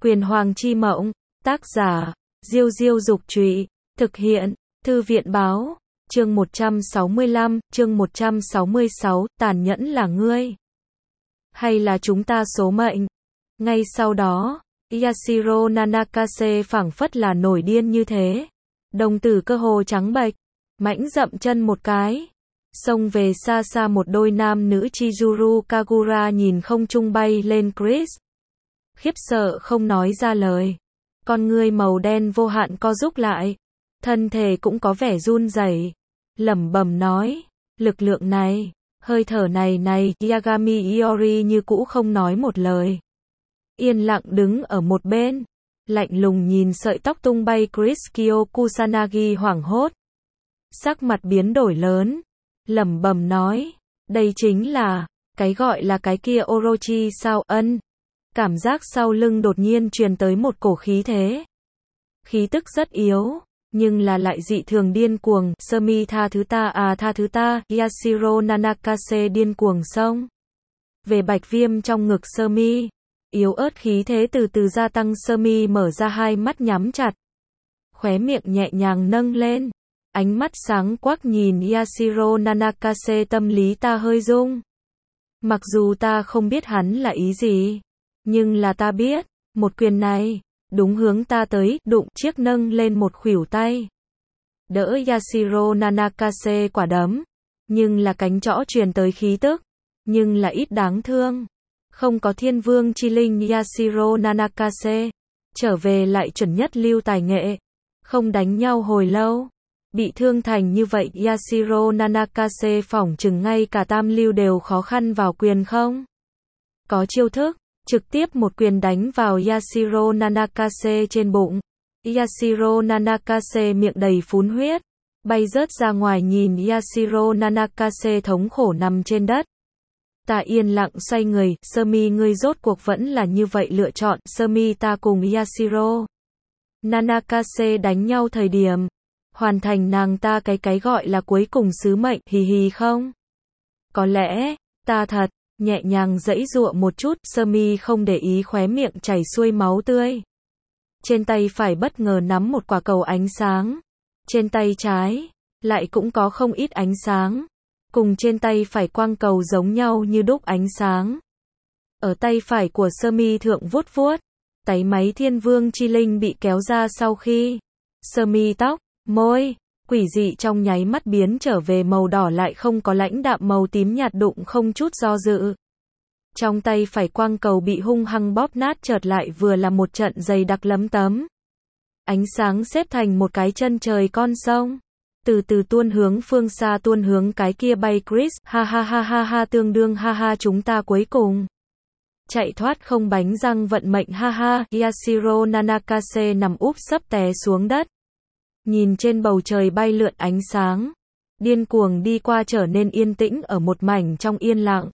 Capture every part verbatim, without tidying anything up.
Quyền Hoàng chi mộng, tác giả, Diêu Diêu Dục Trụy, thực hiện, Thư viện Báo, chương một trăm sáu mươi lăm, chương một trăm sáu mươi sáu, tàn nhẫn là ngươi. Hay là chúng ta số mệnh? Ngay sau đó, Yashiro Nanakase phảng phất là nổi điên như thế. Đồng tử cơ hồ trắng bệch, mãnh dậm chân một cái. Xông về xa xa một đôi nam nữ Chizuru Kagura nhìn không trung bay lên Chris. Khiếp sợ không nói ra lời. Con ngươi màu đen vô hạn co rúm lại. Thân thể cũng có vẻ run rẩy. Lẩm bẩm nói, lực lượng này, hơi thở này này, Yagami Iori như cũ không nói một lời. Yên lặng đứng ở một bên, lạnh lùng nhìn sợi tóc tung bay Chris. Kyo Kusanagi hoảng hốt. Sắc mặt biến đổi lớn, lẩm bẩm nói, đây chính là, cái gọi là cái kia Orochi sao? Ân. Cảm giác sau lưng đột nhiên truyền tới một cổ khí thế. Khí tức rất yếu, nhưng là lại dị thường điên cuồng. Sumi tha thứ ta à tha thứ ta, Yashiro Nanakase điên cuồng xông về bạch viêm trong ngực Sumi. Yếu ớt khí thế từ từ gia tăng. Sumi mở ra hai mắt nhắm chặt, khóe miệng nhẹ nhàng nâng lên, ánh mắt sáng quắc nhìn Yashiro Nanakase. Tâm lý ta hơi rung. Mặc dù ta không biết hắn là ý gì, nhưng là ta biết, một quyền này, đúng hướng ta tới, đụng chiếc nâng lên một khuỷu tay. Đỡ Yashiro Nanakase quả đấm, nhưng là cánh trõ truyền tới khí tức, nhưng là ít đáng thương. Không có thiên vương chi linh Yashiro Nanakase, trở về lại chuẩn nhất lưu tài nghệ, không đánh nhau hồi lâu. Bị thương thành như vậy Yashiro Nanakase phỏng chừng ngay cả tam lưu đều khó khăn vào quyền không? Có chiêu thức, trực tiếp một quyền đánh vào Yashiro Nanakase trên bụng. Yashiro Nanakase miệng đầy phun huyết, bay rớt ra ngoài nhìn Yashiro Nanakase thống khổ nằm trên đất. Ta yên lặng xoay người, Sumi ngươi rốt cuộc vẫn là như vậy lựa chọn. Sumi ta cùng Yashiro Nanakase đánh nhau thời điểm, hoàn thành nàng ta cái cái gọi là cuối cùng sứ mệnh, hì hì không? Có lẽ, ta thật, nhẹ nhàng giãy giụa một chút, Sumi không để ý khóe miệng chảy xuôi máu tươi. Trên tay phải bất ngờ nắm một quả cầu ánh sáng. Trên tay trái, lại cũng có không ít ánh sáng. Cùng trên tay phải quang cầu giống nhau như đúc ánh sáng. Ở tay phải của Sumi thượng vuốt vuốt, táy máy thiên vương chi linh bị kéo ra sau khi Sumi tóc, môi, quỷ dị trong nháy mắt biến trở về màu đỏ lại không có lãnh đạm màu tím nhạt đụng không chút do dự. Trong tay phải quang cầu bị hung hăng bóp nát chợt lại vừa là một trận dày đặc lấm tấm. Ánh sáng xếp thành một cái chân trời con sông. Từ từ tuôn hướng phương xa, tuôn hướng cái kia bay Chris. Ha ha ha ha ha tương đương ha ha chúng ta cuối cùng chạy thoát không bánh răng vận mệnh ha ha. Yashiro Nanakase nằm úp sấp té xuống đất. Nhìn trên bầu trời bay lượn ánh sáng, điên cuồng đi qua trở nên yên tĩnh ở một mảnh trong yên lặng.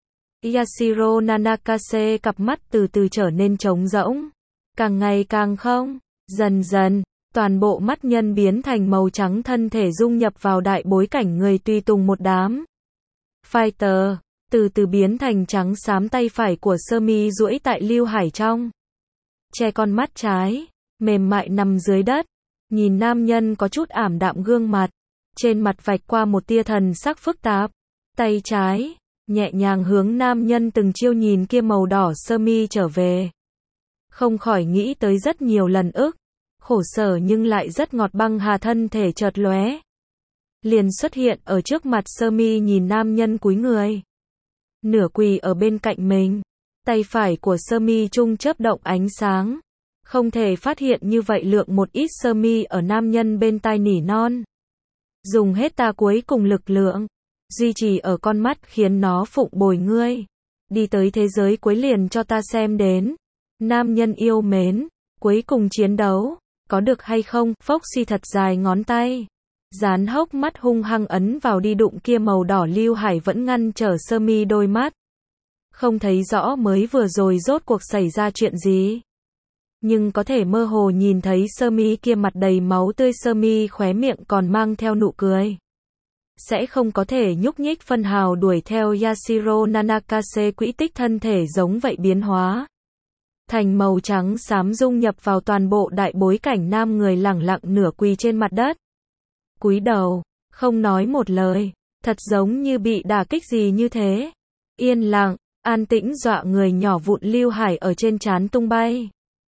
Yashiro Nanakase cặp mắt từ từ trở nên trống rỗng, càng ngày càng không, dần dần, toàn bộ mắt nhân biến thành màu trắng, thân thể dung nhập vào đại bối cảnh người tùy tùng một đám fighter, từ từ biến thành trắng xám. Tay phải của Sumi duỗi tại lưu hải trong, che con mắt trái, mềm mại nằm dưới đất. Nhìn nam nhân có chút ảm đạm gương mặt, trên mặt vạch qua một tia thần sắc phức tạp. Tay trái, nhẹ nhàng hướng nam nhân từng chiêu nhìn kia màu đỏ Sumi trở về. Không khỏi nghĩ tới rất nhiều lần ức, khổ sở nhưng lại rất ngọt băng hà, thân thể chợt lóe. Liền xuất hiện ở trước mặt Sumi nhìn nam nhân cúi người. Nửa quỳ ở bên cạnh mình, tay phải của Sumi trung chớp động ánh sáng. Không thể phát hiện như vậy lượng một ít. Sumi ở nam nhân bên tai nỉ non. Dùng hết ta cuối cùng lực lượng, duy trì ở con mắt khiến nó phụng bồi ngươi. Đi tới thế giới cuối liền cho ta xem đến. Nam nhân yêu mến, cuối cùng chiến đấu, có được hay không? Foxy thật dài ngón tay, dán hốc mắt hung hăng ấn vào đi đụng kia màu đỏ lưu hải vẫn ngăn trở Sumi đôi mắt. Không thấy rõ mới vừa rồi rốt cuộc xảy ra chuyện gì. Nhưng có thể mơ hồ nhìn thấy Sumi kia mặt đầy máu tươi. Sumi khóe miệng còn mang theo nụ cười. Sẽ không có thể nhúc nhích phân hào đuổi theo Yashiro Nanakase. Quỹ tích thân thể giống vậy biến hóa. thành màu trắng xám dung nhập vào toàn bộ đại bối cảnh nam người lẳng lặng nửa quỳ trên mặt đất. Cúi đầu, không nói một lời, thật giống như bị đả kích gì như thế. Yên lặng, an tĩnh dọa người nhỏ vụn Lưu Hải ở trên trán tung bay.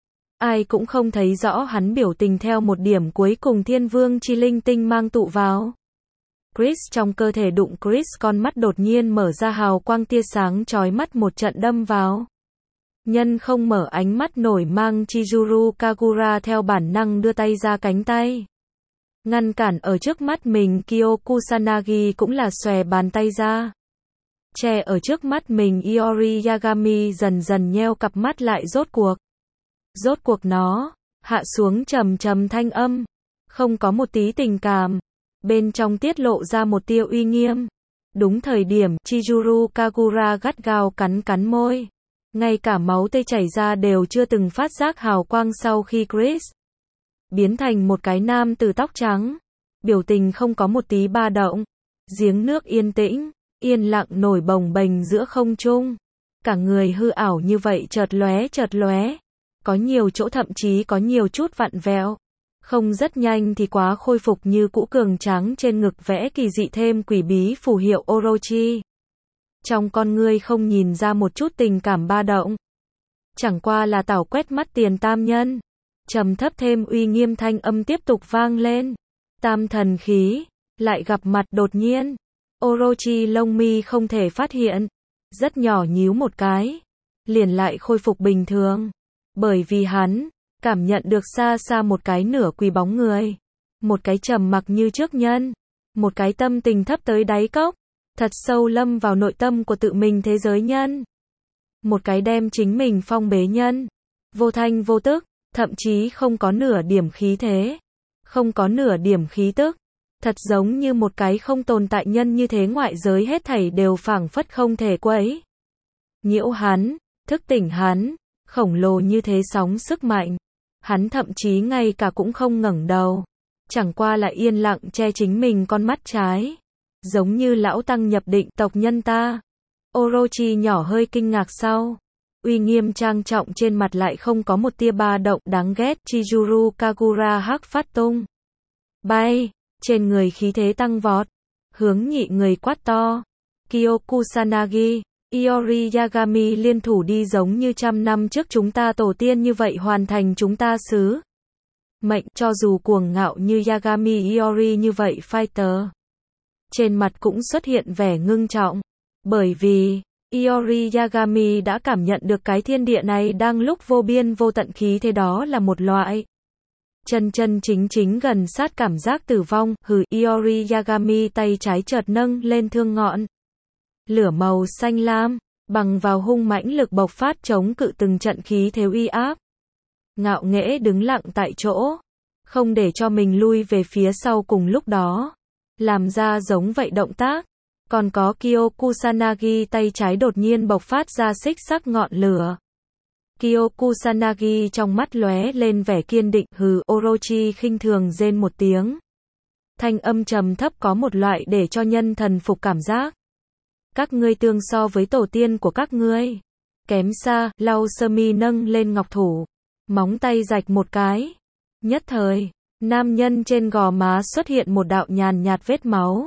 Ai cũng không thấy rõ hắn biểu tình theo một điểm cuối cùng thiên vương chi linh tinh mang tụ vào. Chris trong cơ thể đụng Chris con mắt đột nhiên mở ra hào quang tia sáng chói mắt một trận đâm vào. Nhân không mở ánh mắt nổi mang Chizuru Kagura theo bản năng đưa tay ra cánh tay. Ngăn cản ở trước mắt mình Kyo Kusanagi cũng là xòe bàn tay ra. Che ở trước mắt mình Iori Yagami dần dần nheo cặp mắt lại rốt cuộc. Rốt cuộc nó, hạ xuống trầm trầm thanh âm. Không có một tí tình cảm. Bên trong tiết lộ ra một tia uy nghiêm. Đúng thời điểm, Chizuru Kagura gắt gao cắn cắn môi. Ngay cả máu tươi chảy ra đều chưa từng phát giác hào quang sau khi Chris biến thành một cái nam tử tóc trắng. Biểu tình không có một tí ba động. Giếng nước yên tĩnh, yên lặng nổi bồng bềnh giữa không trung. Cả người hư ảo như vậy chợt lóe chợt lóe. Có nhiều chỗ thậm chí có nhiều chút vặn vẹo. Không rất nhanh thì quá khôi phục như cũ cường tráng trên ngực vẽ kỳ dị thêm quỷ bí phù hiệu Orochi. Trong con ngươi không nhìn ra một chút tình cảm ba động. Chẳng qua là tảo quét mắt Tiền Tam Nhân. Trầm thấp thêm uy nghiêm thanh âm tiếp tục vang lên. Tam thần khí, lại gặp mặt đột nhiên. Orochi lông mi không thể phát hiện. Rất nhỏ nhíu một cái. Liền lại khôi phục bình thường. Bởi vì hắn cảm nhận được xa xa một cái nửa quỳ bóng người. Một cái trầm mặc như trước nhân. Một cái tâm tình thấp tới đáy cốc. Thật sâu lâm vào nội tâm của tự mình thế giới nhân. Một cái đem chính mình phong bế nhân. Vô thanh vô tức, thậm chí không có nửa điểm khí thế. Không có nửa điểm khí tức. Thật giống như một cái không tồn tại nhân như thế ngoại giới hết thảy đều phảng phất không thể quấy nhiễu hắn, thức tỉnh hắn. Khổng lồ như thế sóng sức mạnh. Hắn thậm chí ngay cả cũng không ngẩng đầu. Chẳng qua là yên lặng che chính mình con mắt trái. Giống như lão tăng nhập định tộc nhân ta. Orochi nhỏ hơi kinh ngạc sau. Uy nghiêm trang trọng trên mặt lại không có một tia ba động đáng ghét. Chizuru Kagura hắc phát tung. Bay, trên người khí thế tăng vọt. Hướng nhị người quát to. Kyo Kusanagi, Iori Yagami liên thủ đi giống như trăm năm trước chúng ta tổ tiên như vậy hoàn thành chúng ta sứ mệnh, cho dù cuồng ngạo như Yagami Iori như vậy fighter. Trên mặt cũng xuất hiện vẻ ngưng trọng. Bởi vì, Iori Yagami đã cảm nhận được cái thiên địa này đang lúc vô biên vô tận khí thế đó là một loại chân chân chính chính gần sát cảm giác tử vong. Hừ, Iori Yagami tay trái chợt nâng lên thương ngọn lửa màu xanh lam, bằng vào hung mãnh lực bộc phát chống cự từng trận khí thế uy áp. Ngạo nghễ đứng lặng tại chỗ, không để cho mình lui về phía sau cùng lúc đó. Làm ra giống vậy động tác. Còn có Kyo Kusanagi tay trái đột nhiên bộc phát ra xích sắc ngọn lửa. Kyo Kusanagi trong mắt lóe lên vẻ kiên định. Hừ, Orochi khinh thường rên một tiếng. Thanh âm trầm thấp có một loại để cho nhân thần phục cảm giác. Các ngươi tương so với tổ tiên của các ngươi kém xa. Lau sơ mi nâng lên ngọc thủ, móng tay rạch một cái. Nhất thời, nam nhân trên gò má xuất hiện một đạo nhàn nhạt vết máu.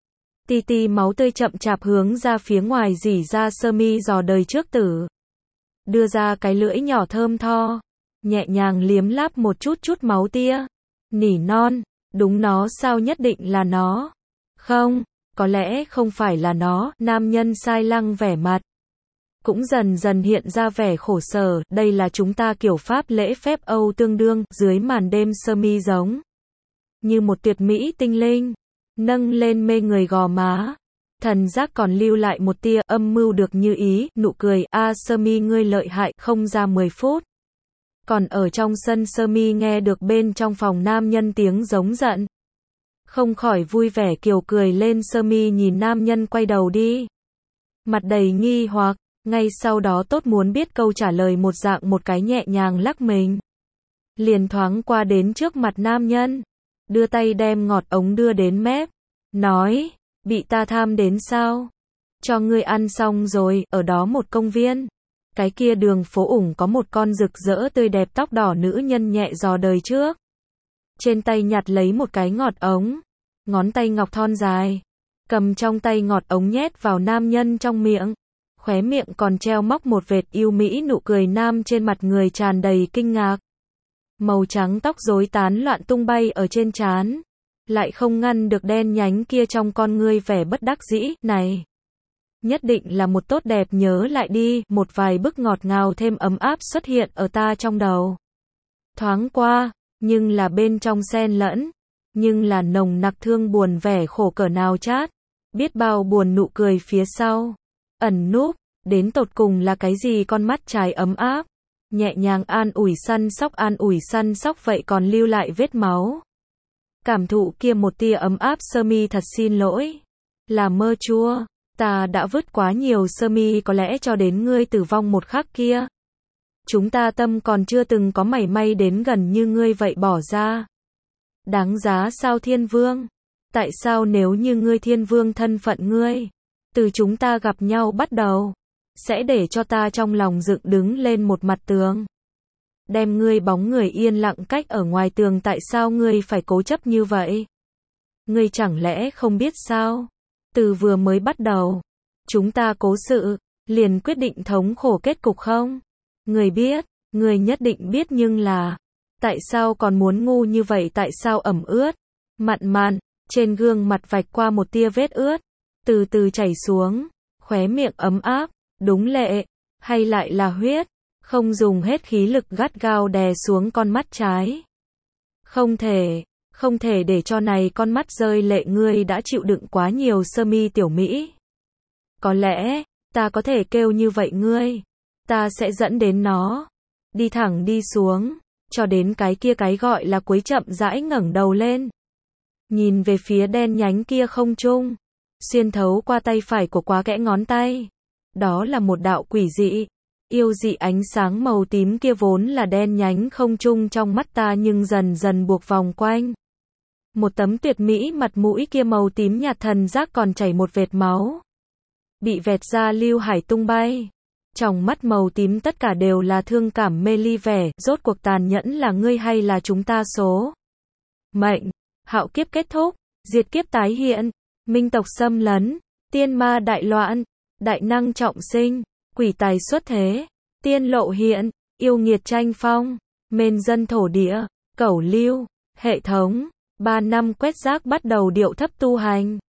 Ti ti máu tươi chậm chạp hướng ra phía ngoài rỉ ra sơ mi dò đời trước tử. Đưa ra cái lưỡi nhỏ thơm tho, nhẹ nhàng liếm láp một chút chút máu tia. Nỉ non, đúng nó sao nhất định là nó? Không, có lẽ không phải là nó. Nam nhân sai lăng vẻ mặt. Cũng dần dần hiện ra vẻ khổ sở. Đây là chúng ta kiểu pháp lễ phép Âu tương đương. Dưới màn đêm sơ mi giống như một tuyệt mỹ tinh linh. Nâng lên mê người gò má. Thần giác còn lưu lại một tia âm mưu được như ý. Nụ cười. A sơ mi ngươi lợi hại. Không ra mười phút. Còn ở trong sân sơ mi nghe được bên trong phòng nam nhân tiếng giống giận. Không khỏi vui vẻ kiều cười lên. Sơ mi nhìn nam nhân quay đầu đi. Mặt đầy nghi hoặc. Ngay sau đó tốt muốn biết câu trả lời một dạng một cái nhẹ nhàng lắc mình. Liền thoáng qua đến trước mặt nam nhân. Đưa tay đem ngọt ống đưa đến mép. Nói, bị ta tham đến sao? Cho ngươi ăn xong rồi, ở đó một công viên. Cái kia đường phố ủng có một con rực rỡ tươi đẹp tóc đỏ nữ nhân nhẹ giò đời trước. Trên tay nhặt lấy một cái ngọt ống, ngón tay ngọc thon dài, cầm trong tay ngọt ống nhét vào nam nhân trong miệng. Khóe miệng còn treo móc một vệt yêu mỹ nụ cười nam trên mặt người tràn đầy kinh ngạc. Màu trắng tóc rối tán loạn tung bay ở trên trán, lại không ngăn được đen nhánh kia trong con ngươi vẻ bất đắc dĩ, này. Nhất định là một tốt đẹp nhớ lại đi, một vài bức ngọt ngào thêm ấm áp xuất hiện ở ta trong đầu. Thoáng qua, nhưng là bên trong xen lẫn, nhưng là nồng nặc thương buồn vẻ khổ cỡ nào chát, biết bao buồn nụ cười phía sau. Ẩn núp, đến tột cùng là cái gì con mắt trái ấm áp, nhẹ nhàng an ủi săn sóc an ủi săn sóc vậy còn lưu lại vết máu. Cảm thụ kia một tia ấm áp sơ mi thật xin lỗi. Là mơ chua, ta đã vứt quá nhiều sơ mi có lẽ cho đến ngươi tử vong một khắc kia. Chúng ta tâm còn chưa từng có mảy may đến gần như ngươi vậy bỏ ra. Đáng giá sao thiên vương? Tại sao nếu như ngươi thiên vương thân phận ngươi, từ chúng ta gặp nhau bắt đầu, sẽ để cho ta trong lòng dựng đứng lên một mặt tường. Đem ngươi bóng người yên lặng cách ở ngoài tường tại sao ngươi phải cố chấp như vậy? Ngươi chẳng lẽ không biết sao? Từ vừa mới bắt đầu, chúng ta cố sự, liền quyết định thống khổ kết cục không? Ngươi biết, ngươi nhất định biết nhưng là, tại sao còn muốn ngu như vậy tại sao ẩm ướt? Mặn mặn, trên gương mặt vạch qua một tia vết ướt, từ từ chảy xuống, khóe miệng ấm áp, đúng lệ, hay lại là huyết, không dùng hết khí lực gắt gao đè xuống con mắt trái. Không thể, không thể để cho này con mắt rơi lệ ngươi đã chịu đựng quá nhiều sơ mi tiểu Mỹ. Có lẽ, ta có thể kêu như vậy ngươi, ta sẽ dẫn đến nó, đi thẳng đi xuống, cho đến cái kia cái gọi là cuối chậm rãi ngẩng đầu lên. Nhìn về phía đen nhánh kia không trung, xuyên thấu qua tay phải của quá kẽ ngón tay. Đó là một đạo quỷ dị, yêu dị ánh sáng màu tím kia vốn là đen nhánh không trung trong mắt ta nhưng dần dần buộc vòng quanh. Một tấm tuyệt mỹ mặt mũi kia màu tím nhạt thần giác còn chảy một vệt máu. Bị vẹt ra lưu hải tung bay. Trong mắt màu tím tất cả đều là thương cảm mê ly vẻ, rốt cuộc tàn nhẫn là ngươi hay là chúng ta số. Mệnh, hạo kiếp kết thúc, diệt kiếp tái hiện, minh tộc xâm lấn, tiên ma đại loạn, đại năng trọng sinh, quỷ tài xuất thế, tiên lộ hiện, yêu nghiệt tranh phong, mên dân thổ địa, cẩu lưu, hệ thống, ba năm quét rác bắt đầu điệu thấp tu hành.